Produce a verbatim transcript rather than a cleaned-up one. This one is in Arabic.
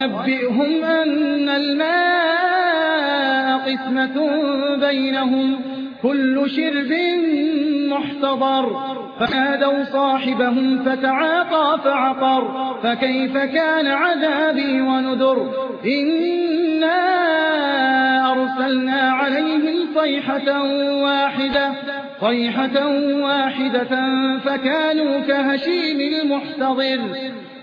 وَنَبِّئْهُمْ أَنَّ الْمَاءَ قِسْمَةٌ بَيْنَهُمْ كُلُّ شِرْبٍ مُحْتَضَرٌ فنادوا صاحبهم فتعاطى فعقر فكيف كان عذابي ونذر إنا أرسلنا عليهم صيحة واحدة صيحة واحدة فكانوا كهشيم المحتضر